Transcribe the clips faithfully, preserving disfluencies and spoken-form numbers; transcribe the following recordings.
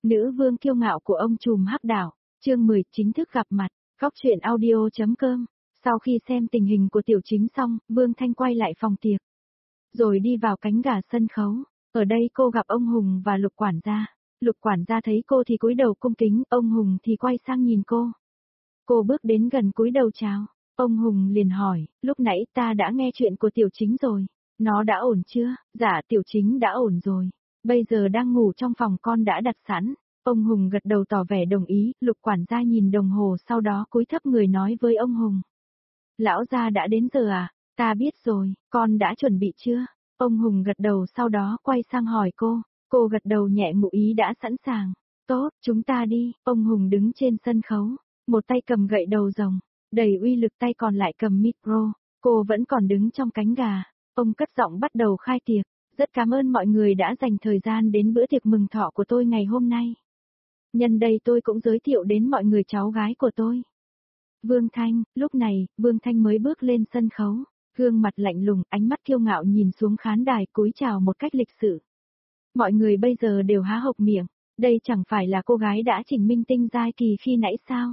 Nữ vương kiêu ngạo của ông trùm hắc đảo, chương mười chính thức gặp mặt, góc truyện audio.com. Sau khi xem tình hình của tiểu chính xong, Vương Thanh quay lại phòng tiệc. Rồi đi vào cánh gà sân khấu, ở đây cô gặp ông Hùng và Lục quản gia. Lục quản gia thấy cô thì cúi đầu cung kính, ông Hùng thì quay sang nhìn cô. Cô bước đến gần cúi đầu chào, ông Hùng liền hỏi, lúc nãy ta đã nghe chuyện của tiểu chính rồi, nó đã ổn chưa? Dạ tiểu chính đã ổn rồi. Bây giờ đang ngủ trong phòng con đã đặt sẵn. Ông Hùng gật đầu tỏ vẻ đồng ý, Lục quản gia nhìn đồng hồ sau đó cúi thấp người nói với ông Hùng. Lão gia đã đến giờ à? Ta biết rồi, con đã chuẩn bị chưa? Ông Hùng gật đầu sau đó quay sang hỏi cô, cô gật đầu nhẹ ngụ ý đã sẵn sàng. Tốt, chúng ta đi, ông Hùng đứng trên sân khấu, một tay cầm gậy đầu rồng, đầy uy lực tay còn lại cầm micro, cô vẫn còn đứng trong cánh gà, ông cất giọng bắt đầu khai tiệc. Rất cảm ơn mọi người đã dành thời gian đến bữa tiệc mừng thọ của tôi ngày hôm nay. Nhân đây tôi cũng giới thiệu đến mọi người cháu gái của tôi. Vương Thanh, lúc này, Vương Thanh mới bước lên sân khấu, gương mặt lạnh lùng, ánh mắt kiêu ngạo nhìn xuống khán đài cúi chào một cách lịch sự. Mọi người bây giờ đều há hộc miệng, đây chẳng phải là cô gái đã chỉnh minh tinh giai kỳ khi nãy sao?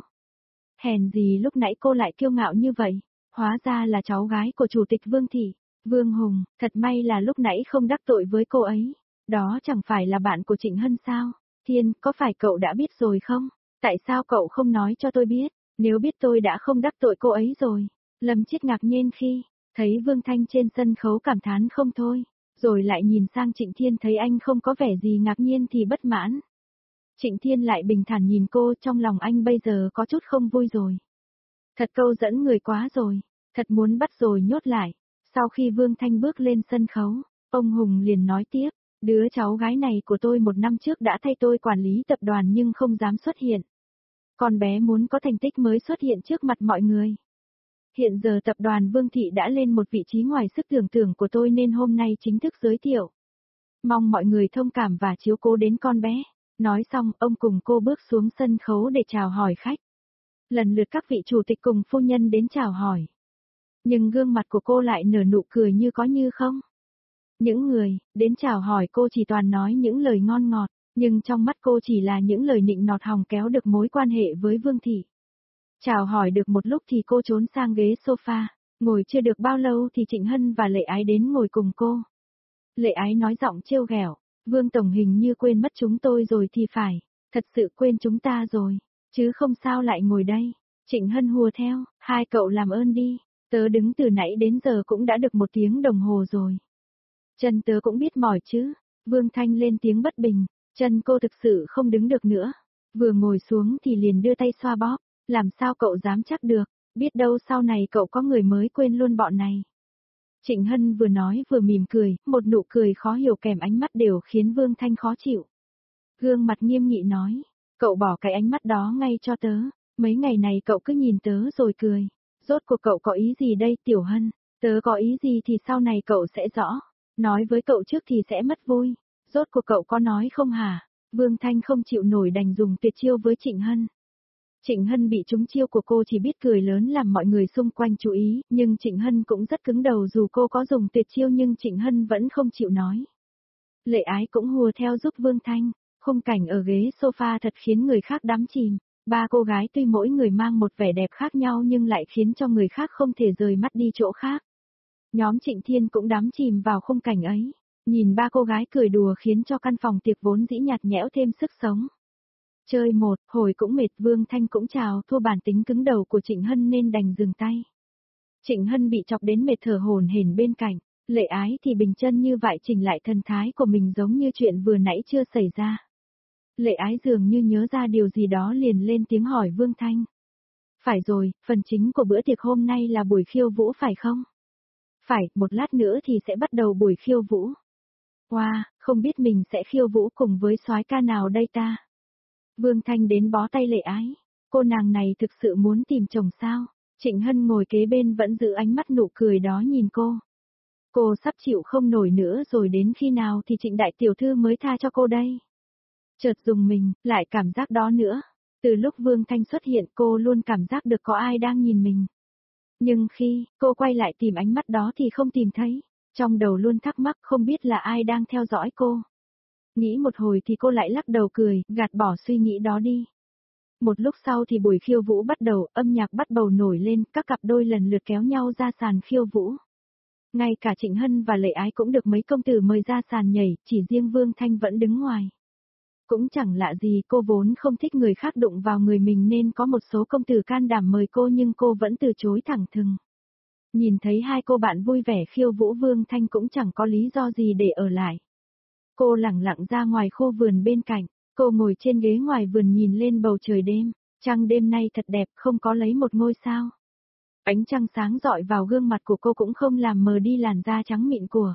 Hèn gì lúc nãy cô lại kiêu ngạo như vậy, hóa ra là cháu gái của chủ tịch Vương Thị. Vương Hùng, thật may là lúc nãy không đắc tội với cô ấy. Đó chẳng phải là bạn của Trịnh Hân sao? Thiên, có phải cậu đã biết rồi không? Tại sao cậu không nói cho tôi biết? Nếu biết tôi đã không đắc tội cô ấy rồi. Lâm Chiết ngạc nhiên khi thấy Vương Thanh trên sân khấu cảm thán không thôi. Rồi lại nhìn sang Trịnh Thiên thấy anh không có vẻ gì ngạc nhiên thì bất mãn. Trịnh Thiên lại bình thản nhìn cô, trong lòng anh bây giờ có chút không vui rồi. Thật câu dẫn người quá rồi. Thật muốn bắt rồi nhốt lại. Sau khi Vương Thanh bước lên sân khấu, ông Hùng liền nói tiếp, đứa cháu gái này của tôi một năm trước đã thay tôi quản lý tập đoàn nhưng không dám xuất hiện. Con bé muốn có thành tích mới xuất hiện trước mặt mọi người. Hiện giờ tập đoàn Vương Thị đã lên một vị trí ngoài sức tưởng tượng của tôi nên hôm nay chính thức giới thiệu. Mong mọi người thông cảm và chiếu cố đến con bé. Nói xong, ông cùng cô bước xuống sân khấu để chào hỏi khách. Lần lượt các vị chủ tịch cùng phu nhân đến chào hỏi. Nhưng gương mặt của cô lại nở nụ cười như có như không. Những người đến chào hỏi cô chỉ toàn nói những lời ngon ngọt, nhưng trong mắt cô chỉ là những lời nịnh nọt hòng kéo được mối quan hệ với Vương Thị. Chào hỏi được một lúc thì cô trốn sang ghế sofa, ngồi chưa được bao lâu thì Trịnh Hân và Lệ Ái đến ngồi cùng cô. Lệ Ái nói giọng trêu ghẹo, Vương Tổng hình như quên mất chúng tôi rồi thì phải, thật sự quên chúng ta rồi, chứ không sao lại ngồi đây. Trịnh Hân hùa theo, hai cậu làm ơn đi. Tớ đứng từ nãy đến giờ cũng đã được một tiếng đồng hồ rồi. Chân tớ cũng biết mỏi chứ. Vương Thanh lên tiếng bất bình. Chân cô thực sự không đứng được nữa. Vừa ngồi xuống thì liền đưa tay xoa bóp. Làm sao cậu dám chắc được. Biết đâu sau này cậu có người mới quên luôn bọn này. Trịnh Hân vừa nói vừa mỉm cười. Một nụ cười khó hiểu kèm ánh mắt đều khiến Vương Thanh khó chịu. Gương mặt nghiêm nghị nói. Cậu bỏ cái ánh mắt đó ngay cho tớ. Mấy ngày này cậu cứ nhìn tớ rồi cười. Rốt cuộc cậu có ý gì đây Tiểu Hân? Tớ có ý gì thì sau này cậu sẽ rõ. Nói với cậu trước thì sẽ mất vui. Rốt cuộc cậu có nói không hả? Vương Thanh không chịu nổi đành dùng tuyệt chiêu với Trịnh Hân. Trịnh Hân bị trúng chiêu của cô chỉ biết cười lớn làm mọi người xung quanh chú ý, nhưng Trịnh Hân cũng rất cứng đầu dù cô có dùng tuyệt chiêu nhưng Trịnh Hân vẫn không chịu nói. Lệ Ái cũng hùa theo giúp Vương Thanh, khung cảnh ở ghế sofa thật khiến người khác đắm chìm. Ba cô gái tuy mỗi người mang một vẻ đẹp khác nhau nhưng lại khiến cho người khác không thể rời mắt đi chỗ khác. Nhóm Trịnh Thiên cũng đắm chìm vào khung cảnh ấy. Nhìn ba cô gái cười đùa khiến cho căn phòng tiệc vốn dĩ nhạt nhẽo thêm sức sống. Chơi một, hồi cũng mệt Vương Thanh cũng chào thua bản tính cứng đầu của Trịnh Hân nên đành dừng tay. Trịnh Hân bị chọc đến mệt thở hổn hển bên cạnh, Lệ Ái thì bình chân như vậy chỉnh lại thần thái của mình giống như chuyện vừa nãy chưa xảy ra. Lệ Ái dường như nhớ ra điều gì đó liền lên tiếng hỏi Vương Thanh. Phải rồi, phần chính của bữa tiệc hôm nay là buổi khiêu vũ phải không? Phải, một lát nữa thì sẽ bắt đầu buổi khiêu vũ. Wow, không biết mình sẽ khiêu vũ cùng với soái ca nào đây ta? Vương Thanh đến bó tay Lệ Ái. Cô nàng này thực sự muốn tìm chồng sao? Trịnh Hân ngồi kế bên vẫn giữ ánh mắt nụ cười đó nhìn cô. Cô sắp chịu không nổi nữa rồi đến khi nào thì Trịnh đại tiểu thư mới tha cho cô đây? Chợt dùng mình, lại cảm giác đó nữa. Từ lúc Vương Thanh xuất hiện cô luôn cảm giác được có ai đang nhìn mình. Nhưng khi cô quay lại tìm ánh mắt đó thì không tìm thấy. Trong đầu luôn thắc mắc không biết là ai đang theo dõi cô. Nghĩ một hồi thì cô lại lắc đầu cười, gạt bỏ suy nghĩ đó đi. Một lúc sau thì buổi khiêu vũ bắt đầu, âm nhạc bắt đầu nổi lên, các cặp đôi lần lượt kéo nhau ra sàn khiêu vũ. Ngay cả Trịnh Hân và Lệ Ái cũng được mấy công tử mời ra sàn nhảy, chỉ riêng Vương Thanh vẫn đứng ngoài. Cũng chẳng lạ gì, cô vốn không thích người khác đụng vào người mình nên có một số công tử can đảm mời cô nhưng cô vẫn từ chối thẳng thừng. Nhìn thấy hai cô bạn vui vẻ khiêu vũ, Vương Thanh cũng chẳng có lý do gì để ở lại. Cô lẳng lặng ra ngoài khu vườn bên cạnh, cô ngồi trên ghế ngoài vườn nhìn lên bầu trời đêm, trăng đêm nay thật đẹp, không có lấy một ngôi sao. Ánh trăng sáng rọi vào gương mặt của cô cũng không làm mờ đi làn da trắng mịn của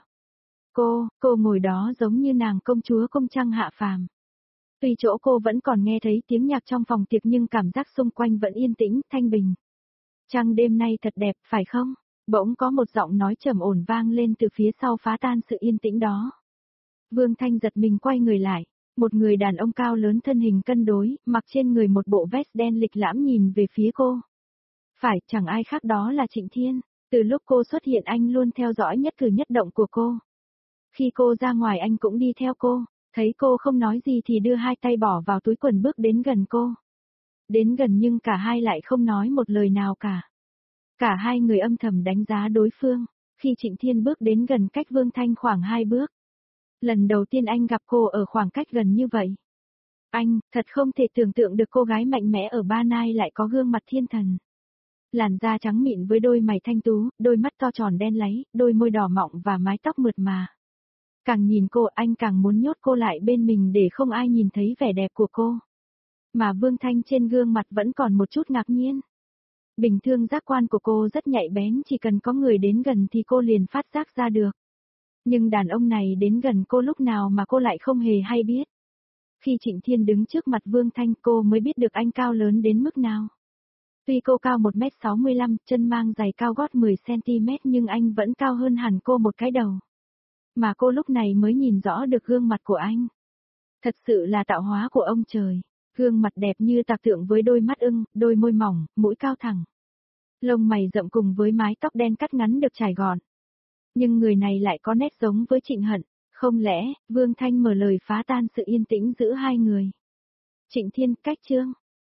cô, cô ngồi đó giống như nàng công chúa công trăng hạ phàm. Tuy chỗ cô vẫn còn nghe thấy tiếng nhạc trong phòng tiệc nhưng cảm giác xung quanh vẫn yên tĩnh, thanh bình. Trăng đêm nay thật đẹp, phải không? Bỗng có một giọng nói trầm ổn vang lên từ phía sau phá tan sự yên tĩnh đó. Vương Thanh giật mình quay người lại, một người đàn ông cao lớn thân hình cân đối, mặc trên người một bộ vest đen lịch lãm nhìn về phía cô. Phải, chẳng ai khác đó là Trịnh Thiên, từ lúc cô xuất hiện anh luôn theo dõi nhất cử nhất động của cô. Khi cô ra ngoài anh cũng đi theo cô, thấy cô không nói gì thì đưa hai tay bỏ vào túi quần bước đến gần cô. Đến gần nhưng cả hai lại không nói một lời nào cả. Cả hai người âm thầm đánh giá đối phương, khi Trịnh Thiên bước đến gần cách Vương Thanh khoảng hai bước. Lần đầu tiên anh gặp cô ở khoảng cách gần như vậy. Anh, thật không thể tưởng tượng được cô gái mạnh mẽ ở Ba Nai lại có gương mặt thiên thần. Làn da trắng mịn với đôi mày thanh tú, đôi mắt to tròn đen láy, đôi môi đỏ mọng và mái tóc mượt mà. Càng nhìn cô anh càng muốn nhốt cô lại bên mình để không ai nhìn thấy vẻ đẹp của cô. Mà Vương Thanh trên gương mặt vẫn còn một chút ngạc nhiên. Bình thường giác quan của cô rất nhạy bén, chỉ cần có người đến gần thì cô liền phát giác ra được. Nhưng đàn ông này đến gần cô lúc nào mà cô lại không hề hay biết. Khi Trịnh Thiên đứng trước mặt Vương Thanh cô mới biết được anh cao lớn đến mức nào. Tuy cô cao một mét sáu mươi lăm, chân mang giày cao gót mười xăng-ti-mét nhưng anh vẫn cao hơn hẳn cô một cái đầu. Mà cô lúc này mới nhìn rõ được gương mặt của anh. Thật sự là tạo hóa của ông trời. Gương mặt đẹp như tạc tượng với đôi mắt ưng, đôi môi mỏng, mũi cao thẳng. Lông mày rậm cùng với mái tóc đen cắt ngắn được trải gọn. Nhưng người này lại có nét giống với Trịnh Hận, không lẽ, Vương Thanh mở lời phá tan sự yên tĩnh giữa hai người. Trịnh Thiên, cách chương.